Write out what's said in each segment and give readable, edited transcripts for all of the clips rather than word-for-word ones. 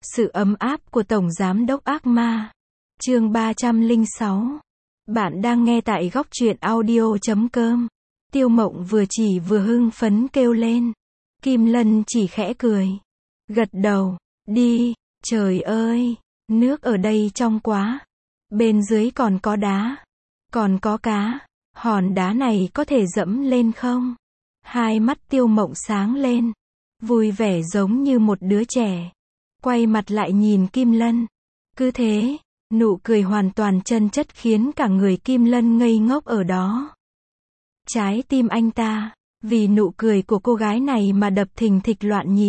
Sự ấm áp của Tổng Giám đốc Ác Ma. Chương 306. Bạn đang nghe tại góc truyện audio.com. Tiêu Mộng vừa chỉ vừa hưng phấn kêu lên. Kim Lân chỉ khẽ cười. Gật đầu. Đi, trời ơi, nước ở đây trong quá. Bên dưới còn có đá. Còn có cá. Hòn đá này có thể dẫm lên không? Hai mắt Tiêu Mộng sáng lên. Vui vẻ giống như một đứa trẻ. Quay mặt lại nhìn Kim Lân. Cứ thế, nụ cười hoàn toàn chân chất khiến cả người Kim Lân ngây ngốc ở đó. Trái tim anh ta, vì nụ cười của cô gái này mà đập thình thịch loạn nhịp.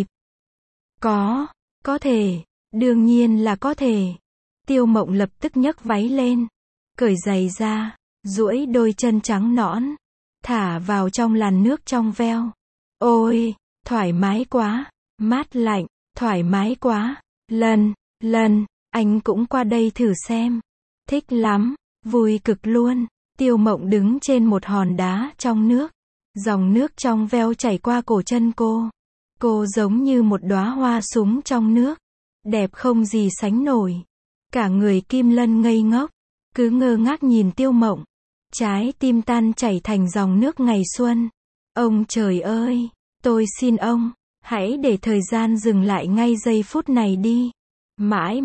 Có thể, đương nhiên là có thể. Tiêu Mộng lập tức nhấc váy lên, cởi giày ra, duỗi đôi chân trắng nõn, thả vào trong làn nước trong veo. Ôi, thoải mái quá, mát lạnh, thoải mái quá. Lần, anh cũng qua đây thử xem. Thích lắm, vui cực luôn. Tiêu Mộng đứng trên một hòn đá trong nước. Dòng nước trong veo chảy qua cổ chân cô. Cô giống như một đóa hoa súng trong nước. Đẹp không gì sánh nổi. Cả người Kim Lân ngây ngốc, cứ ngơ ngác nhìn Tiêu Mộng. Trái tim tan chảy thành dòng nước ngày xuân. Ông trời ơi, tôi xin ông, hãy để thời gian dừng lại ngay giây phút này đi. Mãi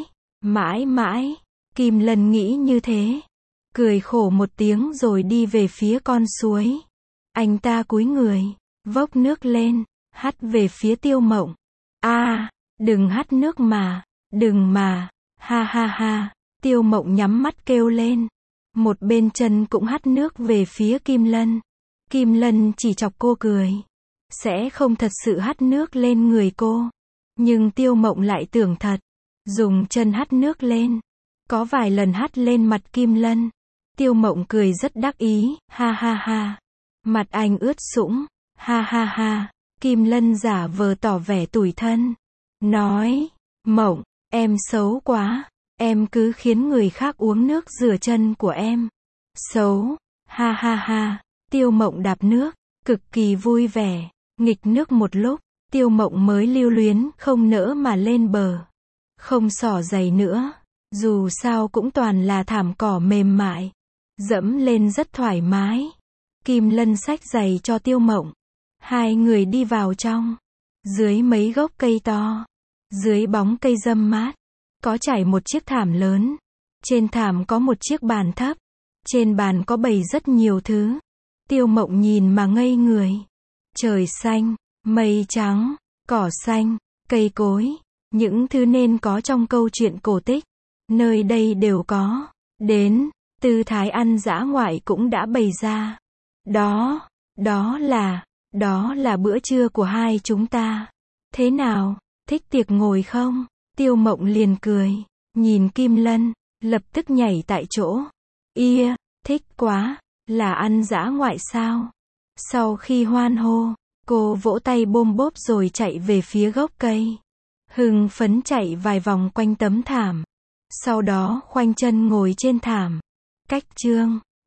mãi, Kim Lân nghĩ như thế. Cười khổ một tiếng rồi đi về phía con suối. Anh ta cúi người, vốc nước lên, hắt về phía Tiêu Mộng. Đừng hắt nước mà, đừng mà, ha ha ha. Tiêu Mộng nhắm mắt kêu lên. Một bên chân cũng hắt nước về phía Kim Lân. Kim Lân chỉ chọc cô cười. Sẽ không thật sự hắt nước lên người cô. Nhưng Tiêu Mộng lại tưởng thật. Dùng chân hắt nước lên. Có vài lần hắt lên mặt Kim Lân. Tiêu Mộng cười rất đắc ý, ha ha ha. Mặt anh ướt sũng, ha ha ha. Kim Lân giả vờ tỏ vẻ tủi thân. Nói, Mộng, em xấu quá. Em cứ khiến người khác uống nước rửa chân của em. Xấu, ha ha ha. Tiêu Mộng đạp nước, cực kỳ vui vẻ. Nghịch nước một lúc, Tiêu Mộng mới lưu luyến không nỡ mà lên bờ. Không xỏ giày nữa. Dù sao cũng toàn là thảm cỏ mềm mại. Dẫm lên rất thoải mái. Kim Lân xách giày cho Tiêu Mộng. Hai người đi vào trong. Dưới mấy gốc cây to. Dưới bóng cây râm mát. Có trải một chiếc thảm lớn. Trên thảm có một chiếc bàn thấp. Trên bàn có bày rất nhiều thứ. Tiêu Mộng nhìn mà ngây người. Trời xanh, mây trắng, cỏ xanh, cây cối. Những thứ nên có trong câu chuyện cổ tích. Nơi đây đều có. Đến, tư thái ăn dã ngoại cũng đã bày ra. Đó là bữa trưa của hai chúng ta. Thế nào, thích tiệc ngồi không? Tiêu Mộng liền cười. Nhìn Kim Lân, lập tức nhảy tại chỗ. Thích quá, là ăn dã ngoại sao? Sau khi hoan hô, cô vỗ tay bôm bốp rồi chạy về phía gốc cây. Hưng phấn chạy vài vòng quanh tấm thảm. Sau đó khoanh chân ngồi trên thảm. Cách chương